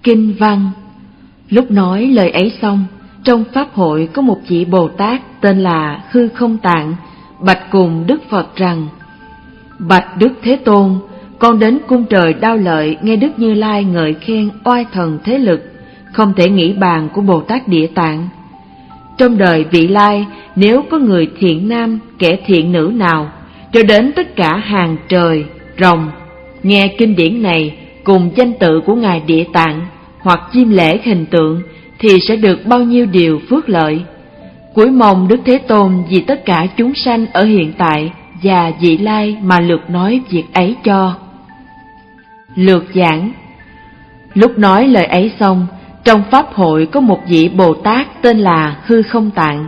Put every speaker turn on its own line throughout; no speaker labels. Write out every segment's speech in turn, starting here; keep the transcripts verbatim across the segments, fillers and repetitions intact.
Kinh văn. Lúc nói lời ấy xong, trong pháp hội có một vị Bồ Tát tên là Hư Không Tạng bạch cùng Đức Phật rằng: Bạch Đức Thế Tôn, con đến cung trời Đao Lợi nghe Đức Như Lai ngợi khen oai thần thế lực không thể nghĩ bàn của Bồ Tát Địa Tạng. Trong đời vị lai, nếu có người thiện nam, kẻ thiện nữ nào, cho đến tất cả hàng trời, rồng, nghe kinh điển này cùng danh tự của Ngài Địa Tạng, hoặc chiêm lễ hình tượng, thì sẽ được bao nhiêu điều phước lợi. Cúi mong Đức Thế Tôn vì tất cả chúng sanh ở hiện tại và vị lai mà lược nói việc ấy cho. Lược giảng. Lúc nói lời ấy xong, trong pháp hội có một vị Bồ Tát tên là Hư Không Tạng.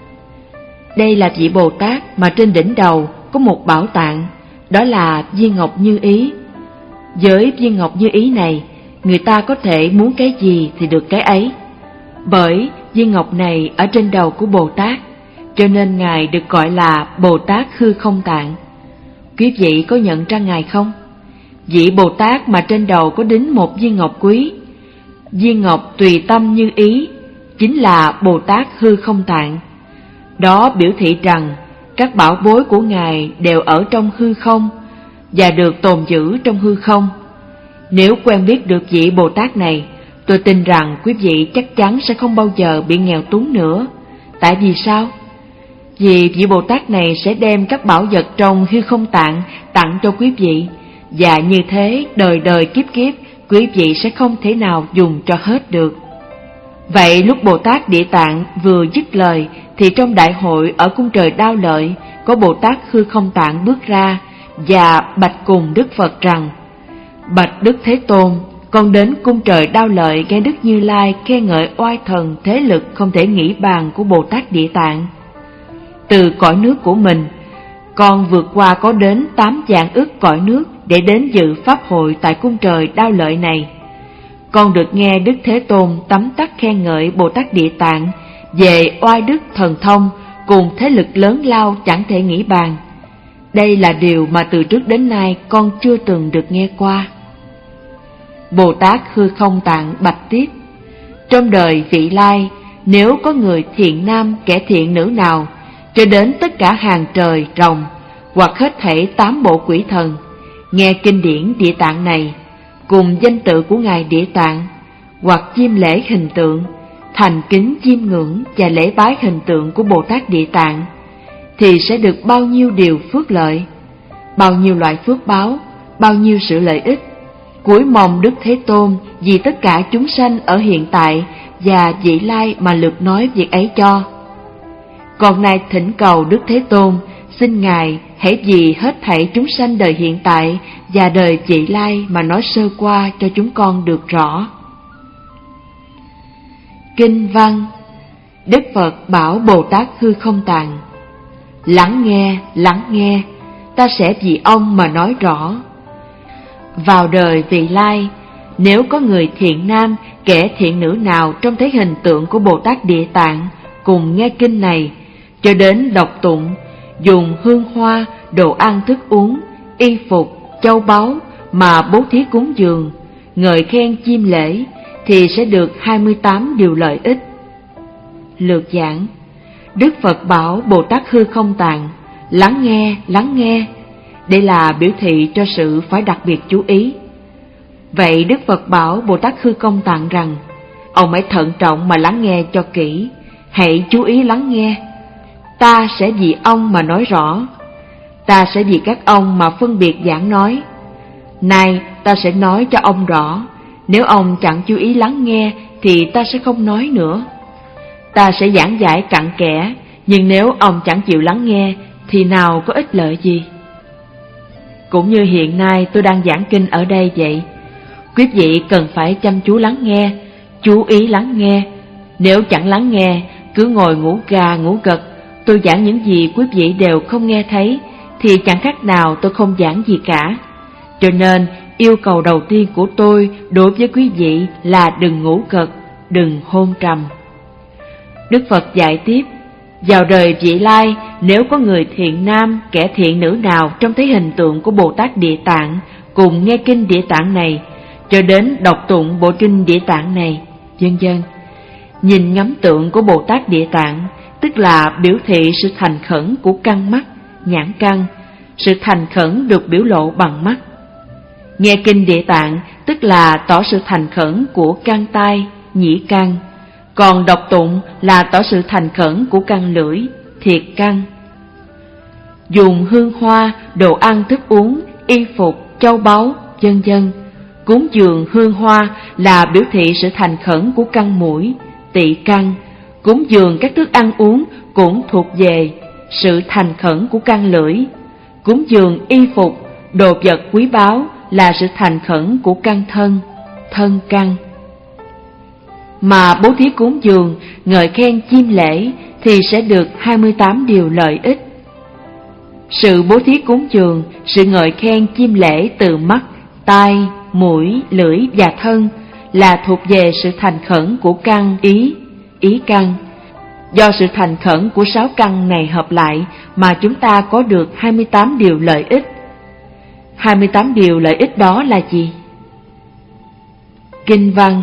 Đây là vị Bồ Tát mà trên đỉnh đầu có một bảo tạng, đó là viên ngọc như ý. Với viên ngọc như ý này, người ta có thể muốn cái gì thì được cái ấy. Bởi viên ngọc này ở trên đầu của Bồ Tát, cho nên Ngài được gọi là Bồ Tát Hư Không Tạng. Quý vị có nhận ra Ngài không? Vị Bồ Tát mà trên đầu có đính một viên ngọc quý, viên ngọc tùy tâm như ý, chính là Bồ Tát Hư Không Tạng. Đó biểu thị rằng các bảo bối của Ngài đều ở trong hư không và được tồn giữ trong hư không. Nếu quen biết được vị Bồ Tát này, tôi tin rằng quý vị chắc chắn sẽ không bao giờ bị nghèo túng nữa. Tại vì sao? Vì vị Bồ Tát này sẽ đem các bảo vật trong hư không tạng tặng cho quý vị, và như thế đời đời kiếp kiếp quý vị sẽ không thể nào dùng cho hết được. Vậy lúc Bồ Tát Địa Tạng vừa dứt lời, thì trong đại hội ở cung trời Đao Lợi có Bồ Tát Hư Không Tạng bước ra và bạch cùng Đức Phật rằng: Bạch Đức Thế Tôn, con đến cung trời Đao Lợi nghe Đức Như Lai khen ngợi oai thần thế lực không thể nghĩ bàn của Bồ Tát Địa Tạng. Từ cõi nước của mình, con vượt qua có đến tám vạn ức cõi nước để đến dự pháp hội tại cung trời Đao Lợi này. Con được nghe Đức Thế Tôn tấm tắc khen ngợi Bồ Tát Địa Tạng về oai đức thần thông cùng thế lực lớn lao chẳng thể nghĩ bàn. Đây là điều mà từ trước đến nay con chưa từng được nghe qua. Bồ Tát Hư Không Tạng bạch tiếp: Trong đời vị lai, nếu có người thiện nam kẻ thiện nữ nào, cho đến tất cả hàng trời rồng, hoặc hết thảy tám bộ quỷ thần, nghe kinh điển Địa Tạng này cùng danh tự của Ngài Địa Tạng, hoặc chiêm lễ hình tượng, thành kính chiêm ngưỡng và lễ bái hình tượng của Bồ Tát Địa Tạng, thì sẽ được bao nhiêu điều phước lợi, bao nhiêu loại phước báo, bao nhiêu sự lợi ích. Cúi mong Đức Thế Tôn vì tất cả chúng sanh ở hiện tại và vị lai mà lược nói việc ấy cho. Còn nay thỉnh cầu Đức Thế Tôn, xin Ngài hãy vì hết thảy chúng sanh đời hiện tại và đời vị lai mà nói sơ qua cho chúng con được rõ. Kinh văn. Đức Phật bảo Bồ Tát Hư Không Tạng: Lắng nghe, lắng nghe, ta sẽ vì ông mà nói rõ. Vào đời vị lai, nếu có người thiện nam, kẻ thiện nữ nào trong thế hình tượng của Bồ Tát Địa Tạng cùng nghe kinh này, cho đến đọc tụng, dùng hương hoa, đồ ăn thức uống, y phục, châu báu mà bố thí cúng dường, ngợi khen chiêm lễ, thì sẽ được hai mươi tám điều lợi ích. Lược giảng. Đức Phật bảo Bồ Tát Hư Không Tạng: Lắng nghe, lắng nghe. Đây là biểu thị cho sự phải đặc biệt chú ý. Vậy Đức Phật bảo Bồ Tát Hư Không Tạng rằng: Ông hãy thận trọng mà lắng nghe cho kỹ, hãy chú ý lắng nghe. Ta sẽ vì ông mà nói rõ, ta sẽ vì các ông mà phân biệt giảng nói. Nay ta sẽ nói cho ông rõ, nếu ông chẳng chú ý lắng nghe thì ta sẽ không nói nữa. Ta sẽ giảng giải cặn kẽ, nhưng nếu ông chẳng chịu lắng nghe thì nào có ích lợi gì. Cũng như hiện nay tôi đang giảng kinh ở đây vậy, quý vị cần phải chăm chú lắng nghe, chú ý lắng nghe. Nếu chẳng lắng nghe, cứ ngồi ngủ gà ngủ gật, tôi giảng những gì quý vị đều không nghe thấy, thì chẳng khác nào tôi không giảng gì cả. Cho nên yêu cầu đầu tiên của tôi đối với quý vị là đừng ngủ gật, đừng hôn trầm. Đức Phật dạy tiếp: Vào đời vị lai, nếu có người thiện nam, kẻ thiện nữ nào trong thế hình tượng của Bồ Tát Địa Tạng cùng nghe kinh Địa Tạng này, cho đến đọc tụng bộ kinh Địa Tạng này, vân vân. Nhìn ngắm tượng của Bồ Tát Địa Tạng, tức là biểu thị sự thành khẩn của căn mắt, nhãn căn. Sự thành khẩn được biểu lộ bằng mắt. Nghe kinh Địa Tạng, tức là tỏ sự thành khẩn của căn tai, nhĩ căn. Còn đọc tụng là tỏ sự thành khẩn của căn lưỡi, thiệt căn. Dùng hương hoa, đồ ăn thức uống, y phục, châu báu, vân vân. Cúng dường hương hoa là biểu thị sự thành khẩn của căn mũi, tỵ căn. Cúng dường các thức ăn uống cũng thuộc về sự thành khẩn của căn lưỡi. Cúng dường y phục, đồ vật quý báu là sự thành khẩn của căn thân, thân căn. Mà bố thí cúng dường, ngợi khen chiêm lễ thì sẽ được hai mươi tám điều lợi ích. Sự bố thí cúng dường, sự ngợi khen chiêm lễ từ mắt, tai, mũi, lưỡi và thân là thuộc về sự thành khẩn của căn ý, ý căn. Do sự thành khẩn của sáu căn này hợp lại mà chúng ta có được hai mươi tám điều lợi ích. hai mươi tám điều lợi ích đó là gì? Kinh văn: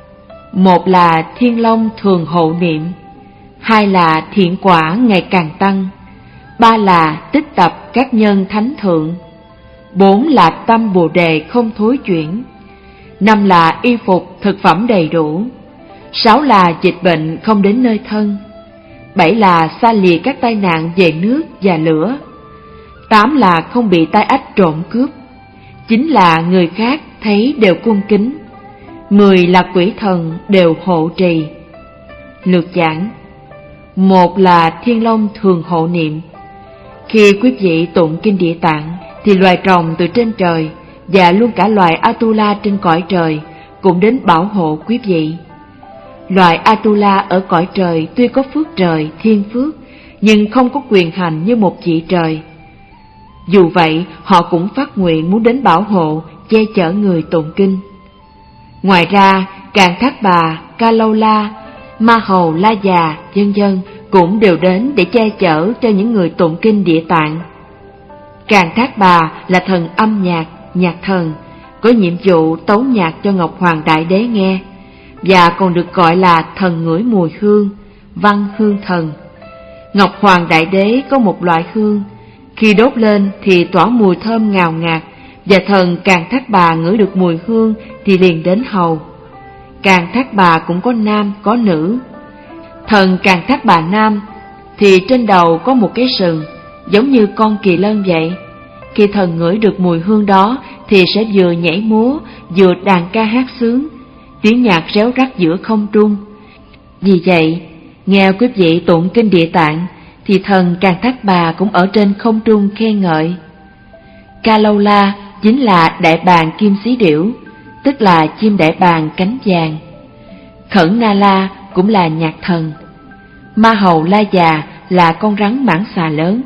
một là Thiên Long thường hộ niệm, hai là thiện quả ngày càng tăng, ba là tích tập các nhân thánh thượng, bốn là tâm Bồ Đề không thối chuyển, năm là y phục thực phẩm đầy đủ, sáu là dịch bệnh không đến nơi thân, bảy là xa lìa các tai nạn về nước và lửa, tám là không bị tai ách trộm cướp, chín là người khác thấy đều cung kính, mười là quỷ thần đều hộ trì. Lược giảng: một là Thiên Long thường hộ niệm. Khi quý vị tụng kinh Địa Tạng thì loài rồng từ trên trời và luôn cả loài Atula trên cõi trời cũng đến bảo hộ quý vị. Loài Atula ở cõi trời tuy có phước trời, thiên phước, nhưng không có quyền hành như một vị trời. Dù vậy, họ cũng phát nguyện muốn đến bảo hộ, che chở người tụng kinh. Ngoài ra, Càn Thác Bà, Ca Lâu La, Ma Hầu La Già, vân vân cũng đều đến để che chở cho những người tụng kinh Địa Tạng. Càn Thác Bà là thần âm nhạc, nhạc thần, có nhiệm vụ tấu nhạc cho Ngọc Hoàng Đại Đế nghe, và còn được gọi là thần ngửi mùi hương, văn hương thần. Ngọc Hoàng Đại Đế có một loại hương, khi đốt lên thì tỏa mùi thơm ngào ngạt, và thần Càn Thác Bà ngửi được mùi hương thì liền đến hầu. Càn Thác Bà cũng có nam, có nữ. Thần Càn Thác Bà nam thì trên đầu có một cái sừng, giống như con kỳ lân vậy. Khi thần ngửi được mùi hương đó thì sẽ vừa nhảy múa, vừa đàn ca hát sướng, tiếng nhạc réo rắt giữa không trung. Vì vậy, nghe quý vị tụng kinh Địa Tạng thì thần Càn Thác Bà cũng ở trên không trung khen ngợi. Ca Lâu La chính là đại bàng kim xí điểu, tức là chim đại bàng cánh vàng. Khẩn Na La cũng là nhạc thần. Ma Hầu La Già là con rắn mãng xà lớn.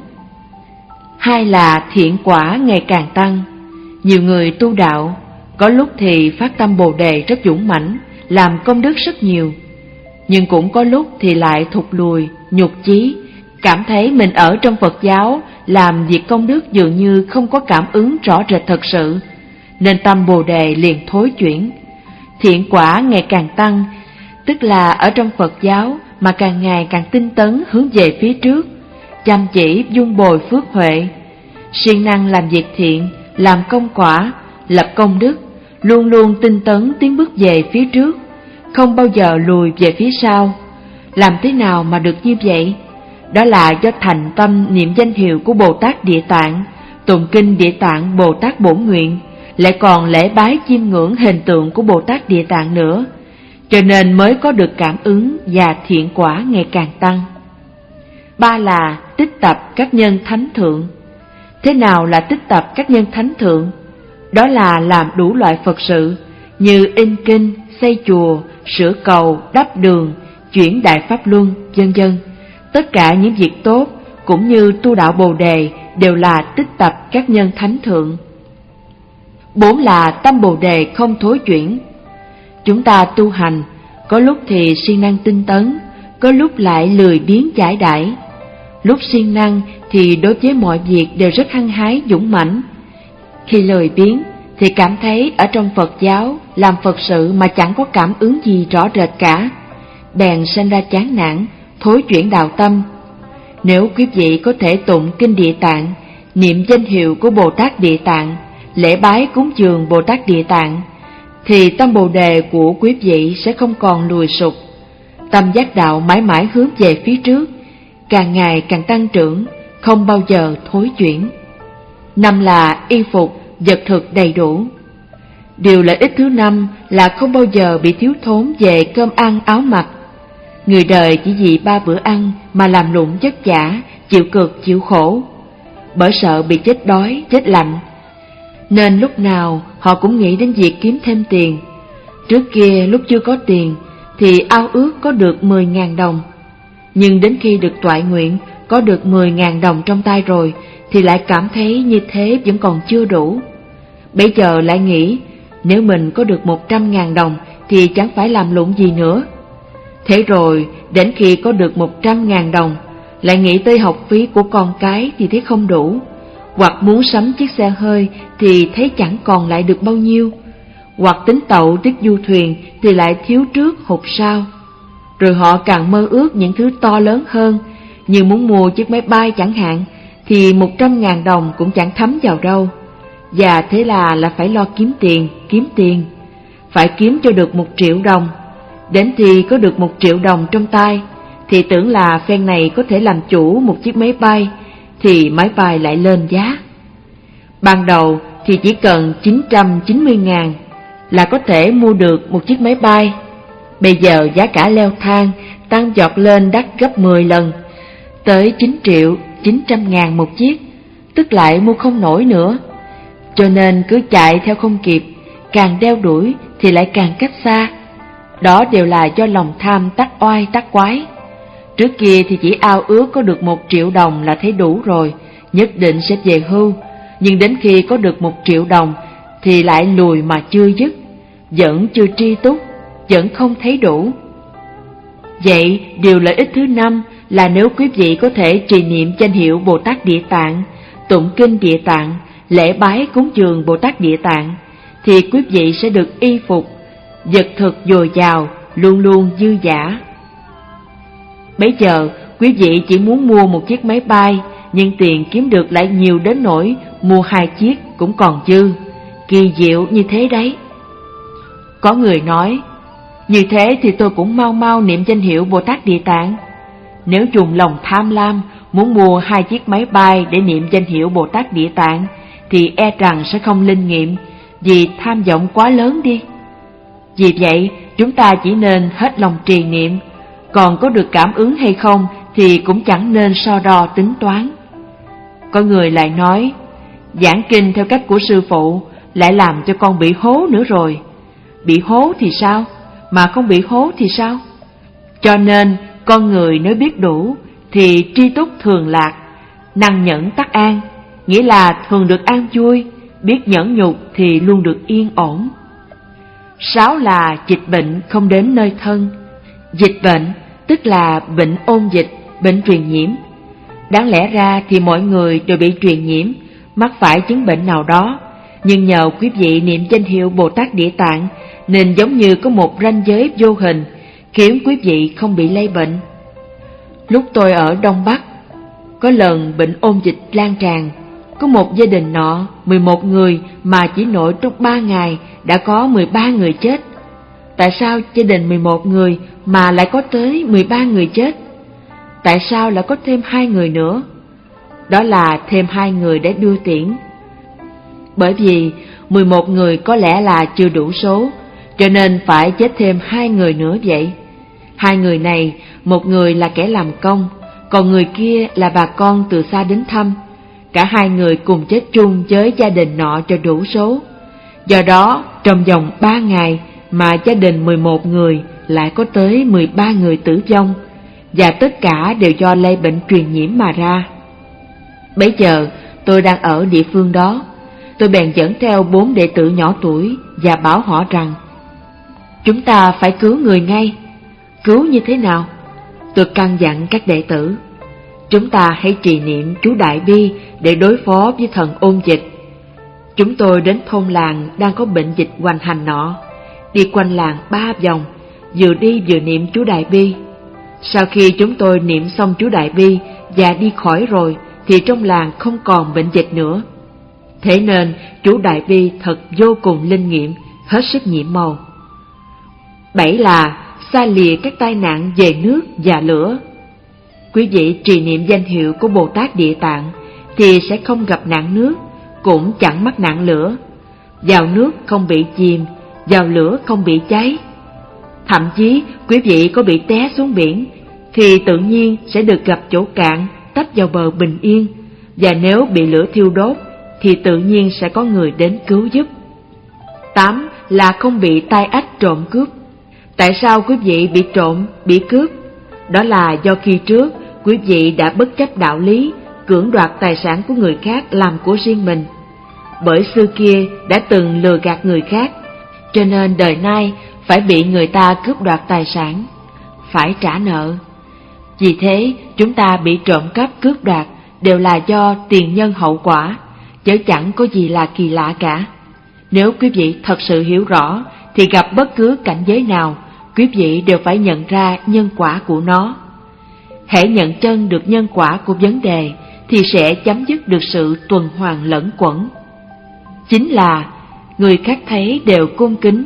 Hai là thiện quả ngày càng tăng. Nhiều người tu đạo, có lúc thì phát tâm Bồ Đề rất dũng mãnh, làm công đức rất nhiều, nhưng cũng có lúc thì lại thụt lùi, nhục chí, cảm thấy mình ở trong Phật giáo làm việc công đức dường như không có cảm ứng rõ rệt thật sự, nên tâm Bồ Đề liền thối chuyển. Thiện quả ngày càng tăng, tức là ở trong Phật giáo mà càng ngày càng tinh tấn hướng về phía trước, chăm chỉ dung bồi phước huệ, siêng năng làm việc thiện, làm công quả, lập công đức, luôn luôn tinh tấn tiến bước về phía trước, không bao giờ lùi về phía sau. Làm thế nào mà được như vậy? Đó là do thành tâm niệm danh hiệu của Bồ Tát Địa Tạng, tụng kinh Địa Tạng Bồ Tát Bổn Nguyện, lại còn lễ bái chiêm ngưỡng hình tượng của Bồ Tát Địa Tạng nữa, cho nên mới có được cảm ứng và thiện quả ngày càng tăng. Ba là tích tập các nhân thánh thượng. Thế nào là tích tập các nhân thánh thượng? Đó là làm đủ loại Phật sự, như in kinh, xây chùa, sửa cầu, đắp đường, chuyển đại pháp luân, vân vân. Tất cả những việc tốt cũng như tu đạo Bồ Đề đều là tích tập các nhân thánh thượng. Bốn là tâm Bồ Đề không thối chuyển. Chúng ta tu hành, có lúc thì siêng năng tinh tấn, có lúc lại lười biếng chải đãi. Lúc siêng năng thì đối với mọi việc đều rất hăng hái dũng mãnh, khi lười biếng thì cảm thấy ở trong Phật giáo làm Phật sự mà chẳng có cảm ứng gì rõ rệt cả, bèn sinh ra chán nản, thối chuyển đạo tâm. Nếu quý vị có thể tụng kinh Địa Tạng, niệm danh hiệu của Bồ Tát Địa Tạng, lễ bái cúng dường Bồ Tát Địa Tạng, thì tâm Bồ Đề của quý vị sẽ không còn lùi sụp. Tâm giác đạo mãi mãi hướng về phía trước, càng ngày càng tăng trưởng, không bao giờ thối chuyển. Năm là y phục, vật thực đầy đủ. Điều lợi ích thứ năm là không bao giờ bị thiếu thốn về cơm ăn áo mặc. Người đời chỉ vì ba bữa ăn mà làm lụng vất vả, chịu cực chịu khổ, bởi sợ bị chết đói, chết lạnh, nên lúc nào họ cũng nghĩ đến việc kiếm thêm tiền. Trước kia lúc chưa có tiền thì ao ước có được mười ngàn đồng, nhưng đến khi được toại nguyện có được mười ngàn đồng trong tay rồi thì lại cảm thấy như thế vẫn còn chưa đủ. Bây giờ lại nghĩ nếu mình có được một trăm ngàn đồng thì chẳng phải làm lụng gì nữa. Thế rồi đến khi có được một trăm ngàn đồng lại nghĩ tới học phí của con cái thì thấy không đủ, hoặc muốn sắm chiếc xe hơi thì thấy chẳng còn lại được bao nhiêu, hoặc tính tậu tích du thuyền thì lại thiếu trước hụt sau. Rồi họ càng mơ ước những thứ to lớn hơn, như muốn mua chiếc máy bay chẳng hạn, thì một trăm ngàn đồng cũng chẳng thấm vào đâu. Và thế là là phải lo kiếm tiền, kiếm tiền, phải kiếm cho được một triệu đồng. Đến thì có được một triệu đồng trong tay thì tưởng là phen này có thể làm chủ một chiếc máy bay, thì máy bay lại lên giá. Ban đầu thì chỉ cần chín trăm chín mươi ngàn là có thể mua được một chiếc máy bay. Bây giờ giá cả leo thang, tăng vọt lên đắt gấp mười lần, tới chín triệu chín trăm ngàn một chiếc, tức lại mua không nổi nữa. Cho nên cứ chạy theo không kịp, càng đeo đuổi thì lại càng cách xa. Đó đều là do lòng tham tắc oai tắc quái. Trước kia thì chỉ ao ước có được một triệu đồng là thấy đủ rồi, nhất định sẽ về hưu. Nhưng đến khi có được một triệu đồng thì lại lùi mà chưa dứt, vẫn chưa tri túc, vẫn không thấy đủ. Vậy điều lợi ích thứ năm là nếu quý vị có thể trì niệm danh hiệu Bồ Tát Địa Tạng, tụng kinh Địa Tạng, lễ bái cúng dường Bồ Tát Địa Tạng, thì quý vị sẽ được y phục, vật thực dồi dào, luôn luôn dư dả. Bấy giờ quý vị chỉ muốn mua một chiếc máy bay, nhưng tiền kiếm được lại nhiều đến nỗi mua hai chiếc cũng còn dư. Kỳ diệu như thế đấy. Có người nói, như thế thì tôi cũng mau mau niệm danh hiệu Bồ Tát Địa Tạng. Nếu dùng lòng tham lam muốn mua hai chiếc máy bay để niệm danh hiệu Bồ Tát Địa Tạng thì e rằng sẽ không linh nghiệm, vì tham vọng quá lớn đi. Vì vậy chúng ta chỉ nên hết lòng trì niệm, còn có được cảm ứng hay không thì cũng chẳng nên so đo tính toán. Có người lại nói, giảng kinh theo cách của sư phụ lại làm cho con bị hố nữa rồi. Bị hố thì sao, mà không bị hố thì sao? Cho nên con người nếu biết đủ thì tri túc thường lạc, năng nhẫn tắc an, nghĩa là thường được an vui, biết nhẫn nhục thì luôn được yên ổn. Sáu là dịch bệnh không đến nơi thân. Dịch bệnh tức là bệnh ôn dịch, bệnh truyền nhiễm. Đáng lẽ ra thì mọi người đều bị truyền nhiễm, mắc phải chứng bệnh nào đó, nhưng nhờ quý vị niệm danh hiệu Bồ Tát Địa Tạng nên giống như có một ranh giới vô hình khiến quý vị không bị lây bệnh. Lúc tôi ở Đông Bắc, có lần bệnh ôn dịch lan tràn, có một gia đình nọ mười một người mà chỉ nội trong ba ngày đã có mười ba người chết. Tại sao gia đình mười một người mà lại có tới mười ba người chết? Tại sao lại có thêm hai người nữa? Đó là thêm hai người để đưa tiễn. Bởi vì mười một người có lẽ là chưa đủ số, cho nên phải chết thêm hai người nữa vậy. Hai người này, một người là kẻ làm công, còn người kia là bà con từ xa đến thăm. Cả hai người cùng chết chung với gia đình nọ cho đủ số. Do đó, trong vòng ba ngày mà gia đình mười một người lại có tới mười ba người tử vong, và tất cả đều do lây bệnh truyền nhiễm mà ra. Bấy giờ, tôi đang ở địa phương đó, tôi bèn dẫn theo bốn đệ tử nhỏ tuổi và bảo họ rằng, chúng ta phải cứu người ngay. Cứu như thế nào? Tôi căn dặn các đệ tử, chúng ta hãy trì niệm chú Đại Bi để đối phó với thần ôn dịch. Chúng tôi đến thôn làng đang có bệnh dịch hoành hành nọ, đi quanh làng ba vòng, vừa đi vừa niệm chú Đại Bi. Sau khi chúng tôi niệm xong chú Đại Bi và đi khỏi rồi, thì trong làng không còn bệnh dịch nữa. Thế nên chú Đại Bi thật vô cùng linh nghiệm, hết sức nhiệm màu. Bảy là xa lìa các tai nạn về nước và lửa. Quý vị trì niệm danh hiệu của Bồ Tát Địa Tạng thì sẽ không gặp nạn nước, cũng chẳng mắc nạn lửa. Vào nước không bị chìm, vào lửa không bị cháy. Thậm chí quý vị có bị té xuống biển thì tự nhiên sẽ được gặp chỗ cạn, tấp vào bờ bình yên. Và nếu bị lửa thiêu đốt thì tự nhiên sẽ có người đến cứu giúp. Tám là không bị tai ách trộm cướp. Tại sao quý vị bị trộm, bị cướp? Đó là do khi trước quý vị đã bất chấp đạo lý, cưỡng đoạt tài sản của người khác làm của riêng mình. Bởi xưa kia đã từng lừa gạt người khác, cho nên đời nay phải bị người ta cướp đoạt tài sản, phải trả nợ. Vì thế chúng ta bị trộm cắp cướp đoạt đều là do tiền nhân hậu quả, chứ chẳng có gì là kỳ lạ cả. Nếu quý vị thật sự hiểu rõ thì gặp bất cứ cảnh giới nào, quý vị đều phải nhận ra nhân quả của nó. Hễ nhận chân được nhân quả của vấn đề thì sẽ chấm dứt được sự tuần hoàn lẫn quẩn. Chính là người khác thấy đều cung kính.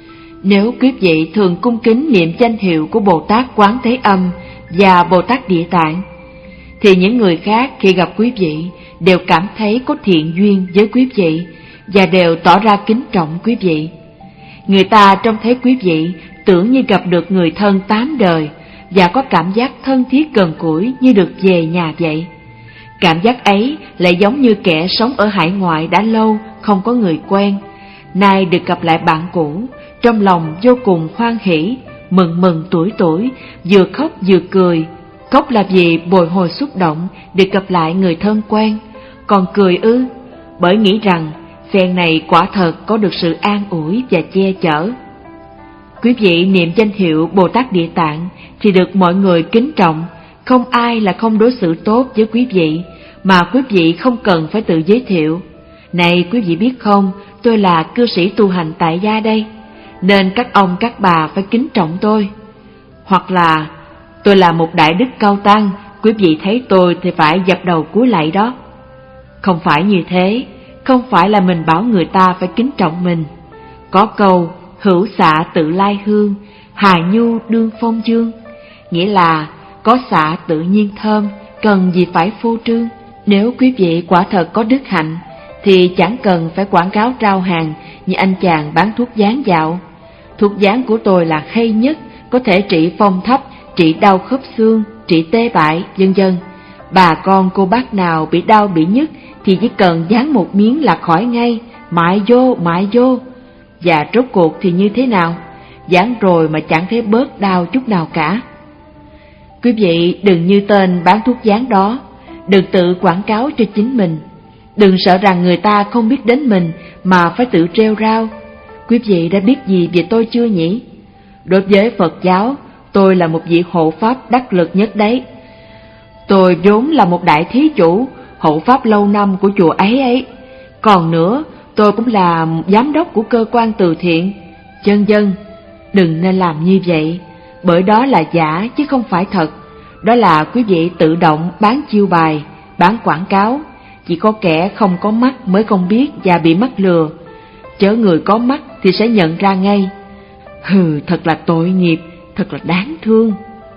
Nếu quý vị thường cung kính niệm danh hiệu của Bồ Tát Quán Thế Âm và Bồ Tát Địa Tạng, thì những người khác khi gặp quý vị đều cảm thấy có thiện duyên với quý vị và đều tỏ ra kính trọng quý vị. Người ta trông thấy quý vị tưởng như gặp được người thân tám đời và có cảm giác thân thiết gần gũi như được về nhà vậy. Cảm giác ấy lại giống như kẻ sống ở hải ngoại đã lâu không có người quen, nay được gặp lại bạn cũ, trong lòng vô cùng hoan hỉ, mừng mừng tuổi tuổi, vừa khóc vừa cười. Khóc là vì bồi hồi xúc động được gặp lại người thân quen, còn cười ư, bởi nghĩ rằng phen này quả thật có được sự an ủi và che chở. Quý vị niệm danh hiệu Bồ Tát Địa Tạng thì được mọi người kính trọng, không ai là không đối xử tốt với quý vị, mà quý vị không cần phải tự giới thiệu. Này quý vị biết không, tôi là cư sĩ tu hành tại gia đây, nên các ông các bà phải kính trọng tôi. Hoặc là tôi là một đại đức cao tăng, quý vị thấy tôi thì phải dập đầu cúi lạy đó. Không phải như thế, không phải là mình bảo người ta phải kính trọng mình. Có câu hữu xạ tự lai hương, hà nhu đương phong dương, nghĩa là có xạ tự nhiên thơm, cần gì phải phô trương. Nếu quý vị quả thật có đức hạnh thì chẳng cần phải quảng cáo trao hàng như anh chàng bán thuốc dán dạo. Thuốc dán của tôi là hay nhất, có thể trị phong thấp, trị đau khớp xương, trị tê bại, vân vân. Bà con cô bác nào bị đau bị nhức thì chỉ cần dán một miếng là khỏi ngay, mại vô, mại vô. Và rốt cuộc thì như thế nào? Dán rồi mà chẳng thấy bớt đau chút nào cả. Quý vị đừng như tên bán thuốc dán đó, đừng tự quảng cáo cho chính mình. Đừng sợ rằng người ta không biết đến mình mà phải tự rêu rao. Quý vị đã biết gì về tôi chưa nhỉ? Đối với Phật giáo, tôi là một vị hộ pháp đắc lực nhất đấy. Tôi vốn là một đại thí chủ, hộ pháp lâu năm của chùa ấy ấy. Còn nữa, tôi cũng là giám đốc của cơ quan từ thiện. Chân dân, đừng nên làm như vậy, bởi đó là giả chứ không phải thật. Đó là quý vị tự động bán chiêu bài, bán quảng cáo. Chỉ có kẻ không có mắt mới không biết và bị mắc lừa, chớ người có mắt thì sẽ nhận ra ngay. Hừ, thật là tội nghiệp, thật là đáng thương.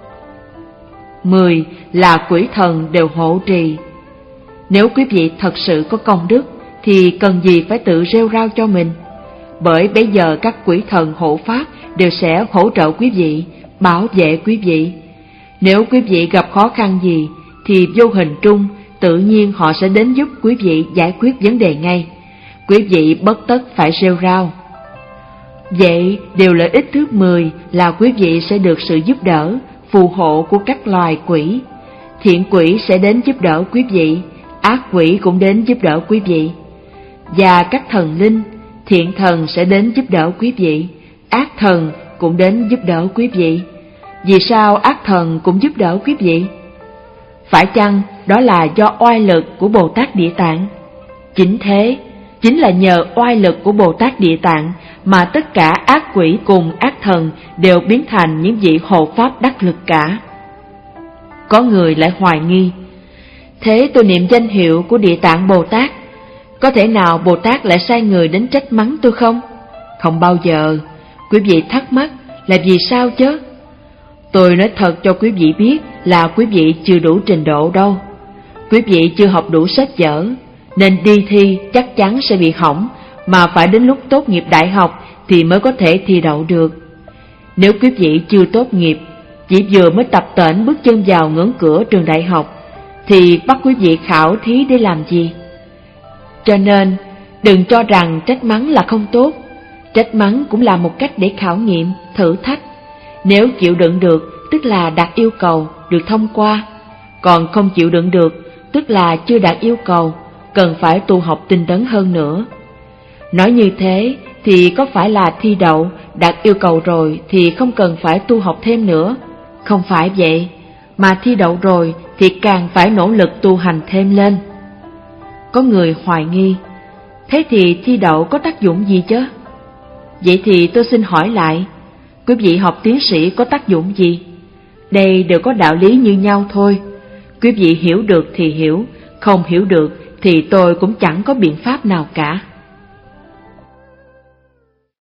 Mười là quỷ thần đều hộ trì. Nếu quý vị thật sự có công đức thì cần gì phải tự rêu rao cho mình, bởi bây giờ các quỷ thần hộ pháp đều sẽ hỗ trợ quý vị, bảo vệ quý vị. Nếu quý vị gặp khó khăn gì thì vô hình trung tự nhiên họ sẽ đến giúp quý vị giải quyết vấn đề ngay. Quý vị bất tất phải rêu rao. Vậy điều lợi ích thứ mười là quý vị sẽ được sự giúp đỡ, phù hộ của các loài quỷ. Thiện quỷ sẽ đến giúp đỡ quý vị, ác quỷ cũng đến giúp đỡ quý vị. Và các thần linh, thiện thần sẽ đến giúp đỡ quý vị, ác thần cũng đến giúp đỡ quý vị. Vì sao ác thần cũng giúp đỡ quý vị? Phải chăng đó là do oai lực của Bồ Tát Địa Tạng? Chính thế, chính là nhờ oai lực của Bồ Tát Địa Tạng mà tất cả ác quỷ cùng ác thần đều biến thành những vị hộ pháp đắc lực cả. Có người lại hoài nghi, thế tôi niệm danh hiệu của Địa Tạng Bồ Tát, có thể nào Bồ Tát lại sai người đến trách mắng tôi không? Không bao giờ. Quý vị thắc mắc là vì sao chứ? Tôi nói thật cho quý vị biết là quý vị chưa đủ trình độ đâu. Quý vị chưa học đủ sách vở, nên đi thi chắc chắn sẽ bị hỏng, mà phải đến lúc tốt nghiệp đại học thì mới có thể thi đậu được. Nếu quý vị chưa tốt nghiệp, chỉ vừa mới tập tễnh bước chân vào ngưỡng cửa trường đại học, thì bắt quý vị khảo thí để làm gì? Cho nên, đừng cho rằng trách mắng là không tốt. Trách mắng cũng là một cách để khảo nghiệm, thử thách. Nếu chịu đựng được, tức là đạt yêu cầu, được thông qua. Còn không chịu đựng được, tức là chưa đạt yêu cầu, cần phải tu học tinh tấn hơn nữa. Nói như thế thì có phải là thi đậu, đạt yêu cầu rồi thì không cần phải tu học thêm nữa? Không phải vậy, mà thi đậu rồi thì càng phải nỗ lực tu hành thêm lên. Có người hoài nghi, thế thì thi đậu có tác dụng gì chứ? Vậy thì tôi xin hỏi lại, quý vị học tiến sĩ có tác dụng gì? Đây đều có đạo lý như nhau thôi. Quý vị hiểu được thì hiểu, không hiểu được thì tôi cũng chẳng có biện pháp nào cả.